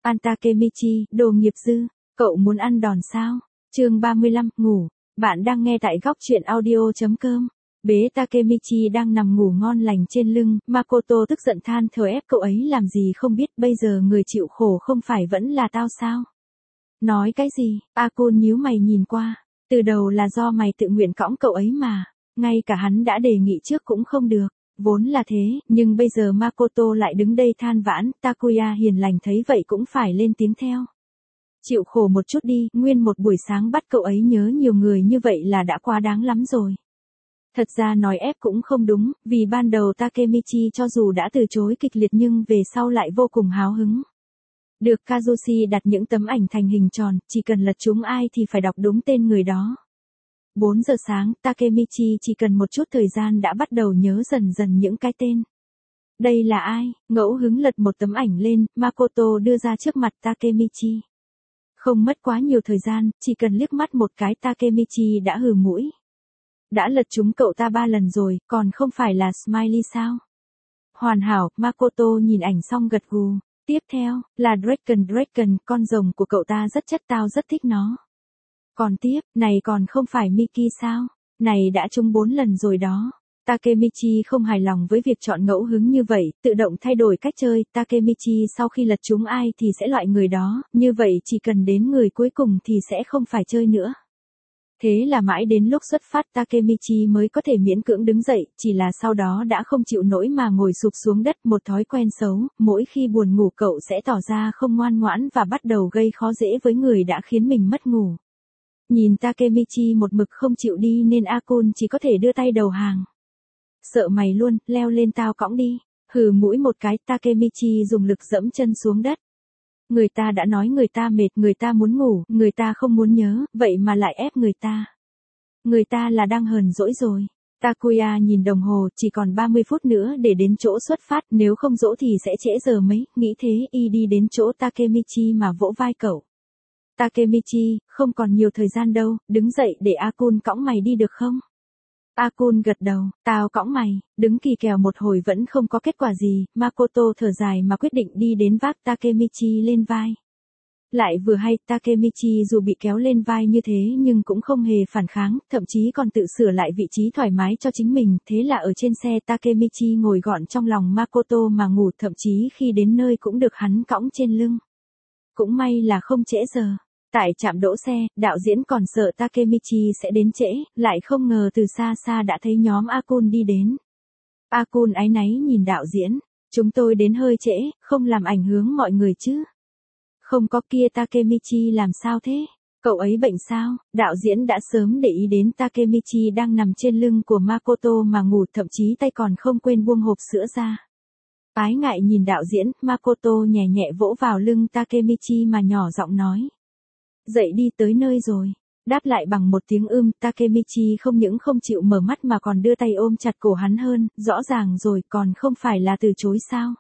An Takemichi, đồ nghiệp dư, cậu muốn ăn đòn sao? Chương 35, ngủ. Bạn đang nghe tại góc truyện audio.com. Bế Takemichi đang nằm ngủ ngon lành trên lưng, Makoto tức giận than thở ép cậu ấy làm gì không biết, bây giờ người chịu khổ không phải vẫn là tao sao? Nói cái gì? Akun nhíu mày nhìn qua, từ đầu là do mày tự nguyện cõng cậu ấy mà, ngay cả hắn đã đề nghị trước cũng không được. Vốn là thế, nhưng bây giờ Makoto lại đứng đây than vãn, Takuya hiền lành thấy vậy cũng phải lên tiếng theo. Chịu khổ một chút đi, nguyên một buổi sáng bắt cậu ấy nhớ nhiều người như vậy là đã quá đáng lắm rồi. Thật ra nói ép cũng không đúng, vì ban đầu Takemichi cho dù đã từ chối kịch liệt nhưng về sau lại vô cùng háo hứng. Được Kazushi đặt những tấm ảnh thành hình tròn, chỉ cần lật chúng ai thì phải đọc đúng tên người đó. 4 giờ sáng, Takemichi chỉ cần một chút thời gian đã bắt đầu nhớ dần dần những cái tên. Đây là ai? Ngẫu hứng lật một tấm ảnh lên, Makoto đưa ra trước mặt Takemichi. Không mất quá nhiều thời gian, chỉ cần liếc mắt một cái Takemichi đã hừ mũi. Đã lật chúng cậu ta 3 lần rồi, còn không phải là Smiley sao? Hoàn hảo, Makoto nhìn ảnh xong gật gù. Tiếp theo, là Dragon, con rồng của cậu ta rất chất, tao rất thích nó. Còn tiếp, này còn không phải Miki sao? Này đã trúng 4 lần rồi đó. Takemichi không hài lòng với việc chọn ngẫu hứng như vậy, tự động thay đổi cách chơi. Takemichi sau khi lật trúng ai thì sẽ loại người đó, như vậy chỉ cần đến người cuối cùng thì sẽ không phải chơi nữa. Thế là mãi đến lúc xuất phát Takemichi mới có thể miễn cưỡng đứng dậy, chỉ là sau đó đã không chịu nổi mà ngồi sụp xuống đất, một thói quen xấu, mỗi khi buồn ngủ cậu sẽ tỏ ra không ngoan ngoãn và bắt đầu gây khó dễ với người đã khiến mình mất ngủ. Nhìn Takemichi một mực không chịu đi nên Akun chỉ có thể đưa tay đầu hàng. Sợ mày luôn, leo lên tao cõng đi. Hừ mũi một cái, Takemichi dùng lực dẫm chân xuống đất. Người ta đã nói người ta mệt, người ta muốn ngủ, người ta không muốn nhớ, vậy mà lại ép người ta. Người ta là đang hờn dỗi rồi. Takuya nhìn đồng hồ, chỉ còn 30 phút nữa để đến chỗ xuất phát, nếu không dỗ thì sẽ trễ giờ mấy, nghĩ thế y đi đến chỗ Takemichi mà vỗ vai cậu. Takemichi, không còn nhiều thời gian đâu, đứng dậy để Akun cõng mày đi được không? Akun gật đầu, tao cõng mày, đứng kỳ kèo một hồi vẫn không có kết quả gì, Makoto thở dài mà quyết định đi đến vác Takemichi lên vai. Lại vừa hay, Takemichi dù bị kéo lên vai như thế nhưng cũng không hề phản kháng, thậm chí còn tự sửa lại vị trí thoải mái cho chính mình, thế là ở trên xe Takemichi ngồi gọn trong lòng Makoto mà ngủ, thậm chí khi đến nơi cũng được hắn cõng trên lưng. Cũng may là không trễ giờ. Tại trạm đỗ xe, đạo diễn còn sợ Takemichi sẽ đến trễ, lại không ngờ từ xa xa đã thấy nhóm Akun đi đến. Akun áy náy nhìn đạo diễn, chúng tôi đến hơi trễ, không làm ảnh hưởng mọi người chứ. Không có kia Takemichi làm sao thế? Cậu ấy bệnh sao? Đạo diễn đã sớm để ý đến Takemichi đang nằm trên lưng của Makoto mà ngủ, thậm chí tay còn không quên buông hộp sữa ra. Ái ngại nhìn đạo diễn, Makoto nhẹ nhẹ vỗ vào lưng Takemichi mà nhỏ giọng nói. Dậy đi, tới nơi rồi. Đáp lại bằng một tiếng Takemichi không những không chịu mở mắt mà còn đưa tay ôm chặt cổ hắn hơn, rõ ràng rồi, còn không phải là từ chối sao.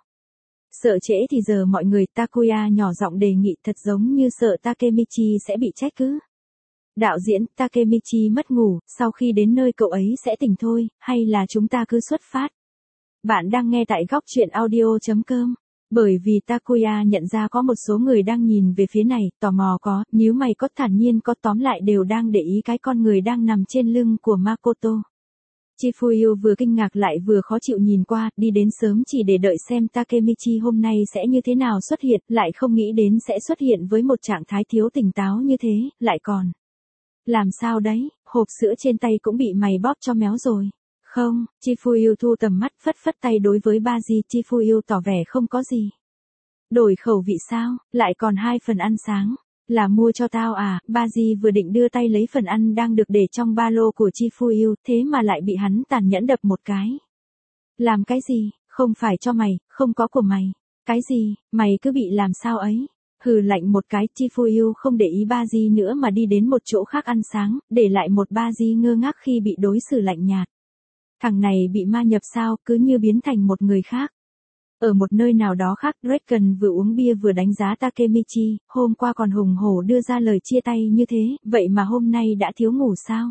Sợ trễ thì giờ mọi người, Takuya nhỏ giọng đề nghị, thật giống như sợ Takemichi sẽ bị trách cứ. Đạo diễn, Takemichi mất ngủ, sau khi đến nơi cậu ấy sẽ tỉnh thôi, hay là chúng ta cứ xuất phát. Bạn đang nghe tại góc truyện audio.com. Bởi vì Takuya nhận ra có một số người đang nhìn về phía này, tò mò có, nhíu mày có, thản nhiên có, tóm lại đều đang để ý cái con người đang nằm trên lưng của Makoto. Chifuyu vừa kinh ngạc lại vừa khó chịu nhìn qua, đi đến sớm chỉ để đợi xem Takemichi hôm nay sẽ như thế nào xuất hiện, lại không nghĩ đến sẽ xuất hiện với một trạng thái thiếu tỉnh táo như thế, lại còn. Làm sao đấy, hộp sữa trên tay cũng bị mày bóp cho méo rồi. Không, Chifuyu thu tầm mắt, phất phất tay đối với Baji, Chifuyu tỏ vẻ không có gì. Đổi khẩu vị sao, lại còn 2 phần ăn sáng, là mua cho tao à? Baji vừa định đưa tay lấy phần ăn đang được để trong ba lô của Chifuyu, thế mà lại bị hắn tàn nhẫn đập một cái. Làm cái gì, không phải cho mày, không có của mày. Cái gì, mày cứ bị làm sao ấy? Hừ lạnh một cái, Chifuyu không để ý Baji nữa mà đi đến một chỗ khác ăn sáng, để lại một Baji ngơ ngác khi bị đối xử lạnh nhạt. Thằng này bị ma nhập sao, cứ như biến thành một người khác. Ở một nơi nào đó khác, Dragon vừa uống bia vừa đánh giá Takemichi, hôm qua còn hùng hổ đưa ra lời chia tay như thế, vậy mà hôm nay đã thiếu ngủ sao?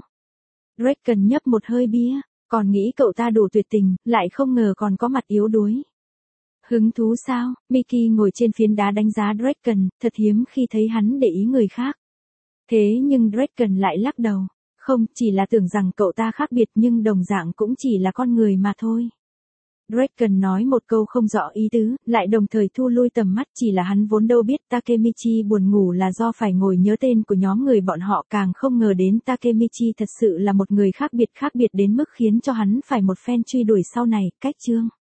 Dragon nhấp một hơi bia, còn nghĩ cậu ta đủ tuyệt tình, lại không ngờ còn có mặt yếu đuối. Hứng thú sao? Mickey ngồi trên phiến đá đánh giá Draken, thật hiếm khi thấy hắn để ý người khác. Thế nhưng Draken lại lắc đầu. Không, chỉ là tưởng rằng cậu ta khác biệt nhưng đồng dạng cũng chỉ là con người mà thôi. Draken nói một câu không rõ ý tứ, lại đồng thời thu lui tầm mắt, chỉ là hắn vốn đâu biết Takemichi buồn ngủ là do phải ngồi nhớ tên của nhóm người bọn họ, càng không ngờ đến Takemichi thật sự là một người khác biệt đến mức khiến cho hắn phải một phen truy đuổi sau này. Cách chương